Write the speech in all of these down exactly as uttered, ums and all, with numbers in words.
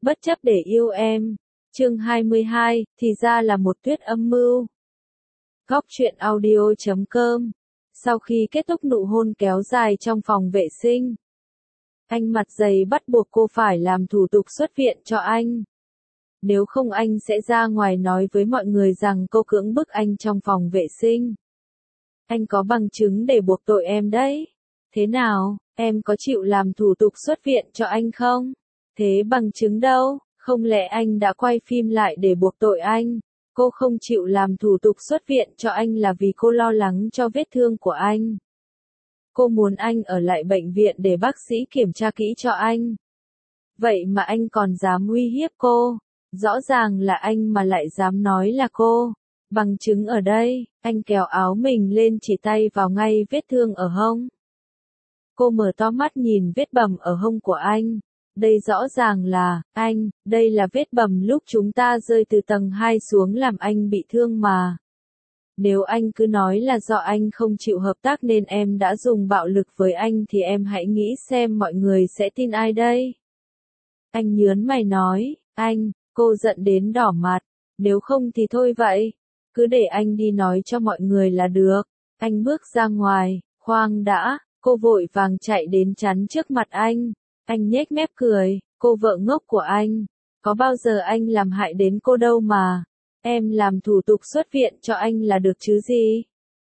Bất chấp để yêu em. Chương hai mươi hai, thì ra là một tuyết âm mưu. Góc truyện audio chấm com. Sau khi kết thúc nụ hôn kéo dài trong phòng vệ sinh, anh mặt dày bắt buộc cô phải làm thủ tục xuất viện cho anh. Nếu không anh sẽ ra ngoài nói với mọi người rằng cô cưỡng bức anh trong phòng vệ sinh. Anh có bằng chứng để buộc tội em đấy. Thế nào, em có chịu làm thủ tục xuất viện cho anh không? Thế bằng chứng đâu? Không lẽ anh đã quay phim lại để buộc tội anh? Cô không chịu làm thủ tục xuất viện cho anh là vì cô lo lắng cho vết thương của anh. Cô muốn anh ở lại bệnh viện để bác sĩ kiểm tra kỹ cho anh. Vậy mà anh còn dám uy hiếp cô. Rõ ràng là anh mà lại dám nói là cô. Bằng chứng ở đây, anh kéo áo mình lên chỉ tay vào ngay vết thương ở hông. Cô mở to mắt nhìn vết bầm ở hông của anh. Đây rõ ràng là, anh, đây là vết bầm lúc chúng ta rơi từ tầng hai xuống làm anh bị thương mà. Nếu anh cứ nói là do anh không chịu hợp tác nên em đã dùng bạo lực với anh thì em hãy nghĩ xem mọi người sẽ tin ai đây? Anh nhớn mày nói, anh, cô giận đến đỏ mặt, nếu không thì thôi vậy, cứ để anh đi nói cho mọi người là được. Anh bước ra ngoài, khoan đã, cô vội vàng chạy đến chắn trước mặt anh. Anh nhếch mép cười, cô vợ ngốc của anh, có bao giờ anh làm hại đến cô đâu mà, em làm thủ tục xuất viện cho anh là được chứ gì.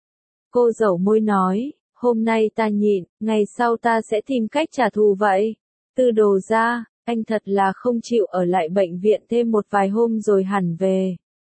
Cô dẩu môi nói, hôm nay ta nhịn, ngày sau ta sẽ tìm cách trả thù vậy. Từ đồ ra, anh thật là không chịu ở lại bệnh viện thêm một vài hôm rồi hẳn về.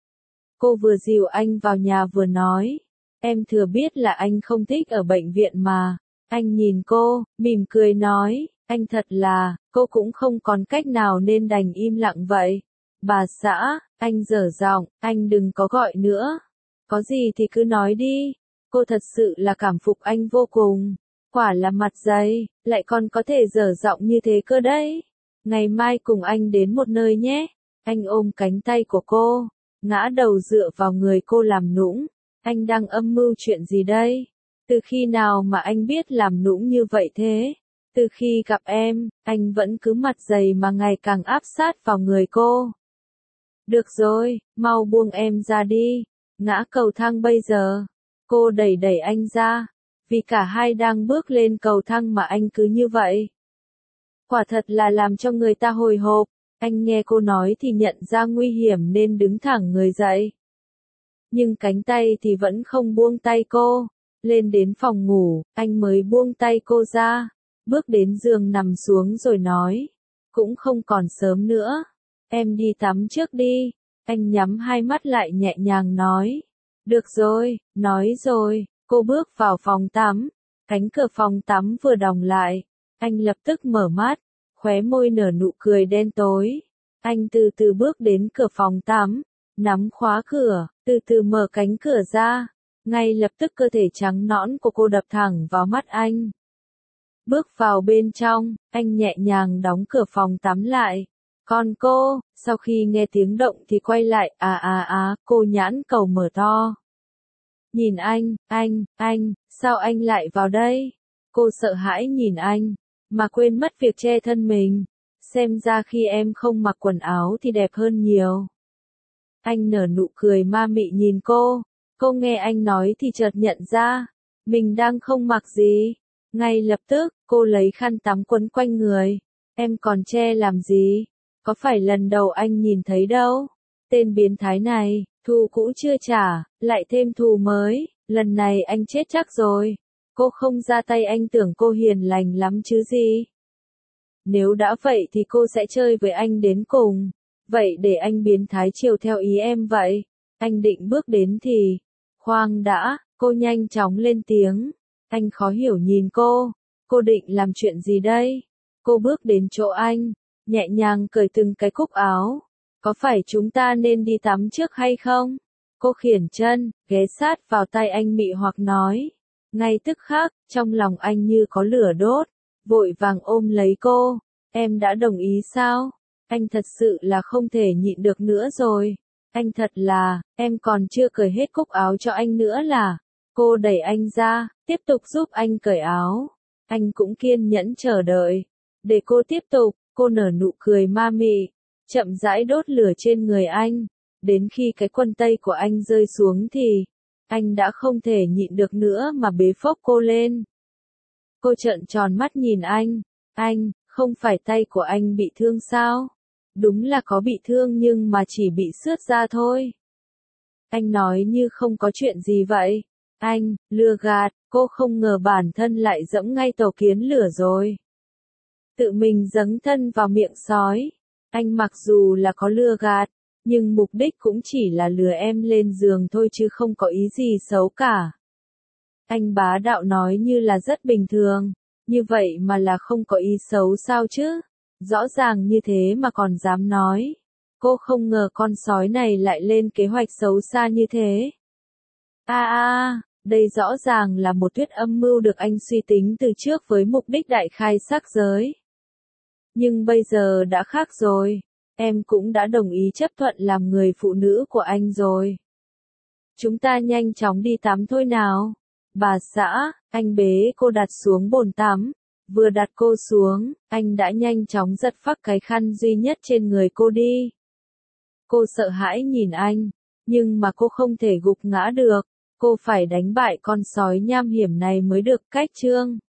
Cô vừa dìu anh vào nhà vừa nói, em thừa biết là anh không thích ở bệnh viện mà. Anh nhìn cô, mỉm cười nói, anh thật là, cô cũng không còn cách nào nên đành im lặng vậy. Bà xã, anh dở giọng, anh đừng có gọi nữa. Có gì thì cứ nói đi. Cô thật sự là cảm phục anh vô cùng. Quả là mặt dày, lại còn có thể dở giọng như thế cơ đấy. Ngày mai cùng anh đến một nơi nhé. Anh ôm cánh tay của cô, ngã đầu dựa vào người cô làm nũng. Anh đang âm mưu chuyện gì đây? Từ khi nào mà anh biết làm nũng như vậy thế? Từ khi gặp em, anh vẫn cứ mặt dày mà ngày càng áp sát vào người cô. Được rồi, mau buông em ra đi. Ngã cầu thang bây giờ. Cô đẩy đẩy anh ra. Vì cả hai đang bước lên cầu thang mà anh cứ như vậy. Quả thật là làm cho người ta hồi hộp. Anh nghe cô nói thì nhận ra nguy hiểm nên đứng thẳng người dậy. Nhưng cánh tay thì vẫn không buông tay cô. Lên đến phòng ngủ, anh mới buông tay cô ra. Bước đến giường nằm xuống rồi nói. Cũng không còn sớm nữa. Em đi tắm trước đi. Anh nhắm hai mắt lại nhẹ nhàng nói. Được rồi, nói rồi. Cô bước vào phòng tắm. Cánh cửa phòng tắm vừa đóng lại. Anh lập tức mở mắt. Khóe môi nở nụ cười đen tối. Anh từ từ bước đến cửa phòng tắm. Nắm khóa cửa, từ từ mở cánh cửa ra. Ngay lập tức cơ thể trắng nõn của cô đập thẳng vào mắt anh. Bước vào bên trong, anh nhẹ nhàng đóng cửa phòng tắm lại. Còn cô, sau khi nghe tiếng động thì quay lại, à à à, cô nhãn cầu mở to. Nhìn anh, anh, anh, sao anh lại vào đây? Cô sợ hãi nhìn anh, mà quên mất việc che thân mình. Xem ra khi em không mặc quần áo thì đẹp hơn nhiều. Anh nở nụ cười ma mị nhìn cô. Cô nghe anh nói thì chợt nhận ra, mình đang không mặc gì. Ngay lập tức, cô lấy khăn tắm quấn quanh người. Em còn che làm gì? Có phải lần đầu anh nhìn thấy đâu? Tên biến thái này, thù cũ chưa trả, lại thêm thù mới. Lần này anh chết chắc rồi. Cô không ra tay anh tưởng cô hiền lành lắm chứ gì. Nếu đã vậy thì cô sẽ chơi với anh đến cùng. Vậy để anh biến thái chiều theo ý em vậy. Anh định bước đến thì... Khoan đã, cô nhanh chóng lên tiếng. Anh khó hiểu nhìn cô. Cô định làm chuyện gì đây? Cô bước đến chỗ anh, nhẹ nhàng cởi từng cái cúc áo. Có phải chúng ta nên đi tắm trước hay không? Cô khiển chân, ghé sát vào tay anh mị hoặc nói. Ngay tức khắc, trong lòng anh như có lửa đốt. Vội vàng ôm lấy cô. Em đã đồng ý sao? Anh thật sự là không thể nhịn được nữa rồi. Anh thật là, em còn chưa cởi hết cúc áo cho anh nữa là. Cô đẩy anh ra, tiếp tục giúp anh cởi áo. Anh cũng kiên nhẫn chờ đợi. Để cô tiếp tục, cô nở nụ cười ma mị. chậm rãi đốt lửa trên người anh. Đến khi cái quần tây của anh rơi xuống thì, anh đã không thể nhịn được nữa mà bế phốc cô lên. Cô trợn tròn mắt nhìn anh. Anh, không phải tay của anh bị thương sao? Đúng là có bị thương nhưng mà chỉ bị xước ra thôi. Anh nói như không có chuyện gì vậy. Anh, lừa gạt, cô không ngờ bản thân lại dẫm ngay tổ kiến lửa rồi. Tự mình dấn thân vào miệng sói. Anh mặc dù là có lừa gạt, nhưng mục đích cũng chỉ là lừa em lên giường thôi chứ không có ý gì xấu cả. Anh bá đạo nói như là rất bình thường, như vậy mà là không có ý xấu sao chứ? Rõ ràng như thế mà còn dám nói. Cô không ngờ con sói này lại lên kế hoạch xấu xa như thế. A a, đây rõ ràng là một thuyết âm mưu được anh suy tính từ trước với mục đích đại khai sắc giới. Nhưng bây giờ đã khác rồi. Em cũng đã đồng ý chấp thuận làm người phụ nữ của anh rồi. Chúng ta nhanh chóng đi tắm thôi nào. Bà xã, anh bế cô đặt xuống bồn tắm. Vừa đặt cô xuống, anh đã nhanh chóng giật phắc cái khăn duy nhất trên người cô đi. Cô sợ hãi nhìn anh, nhưng mà cô không thể gục ngã được. Cô phải đánh bại con sói nham hiểm này mới được. Cách chương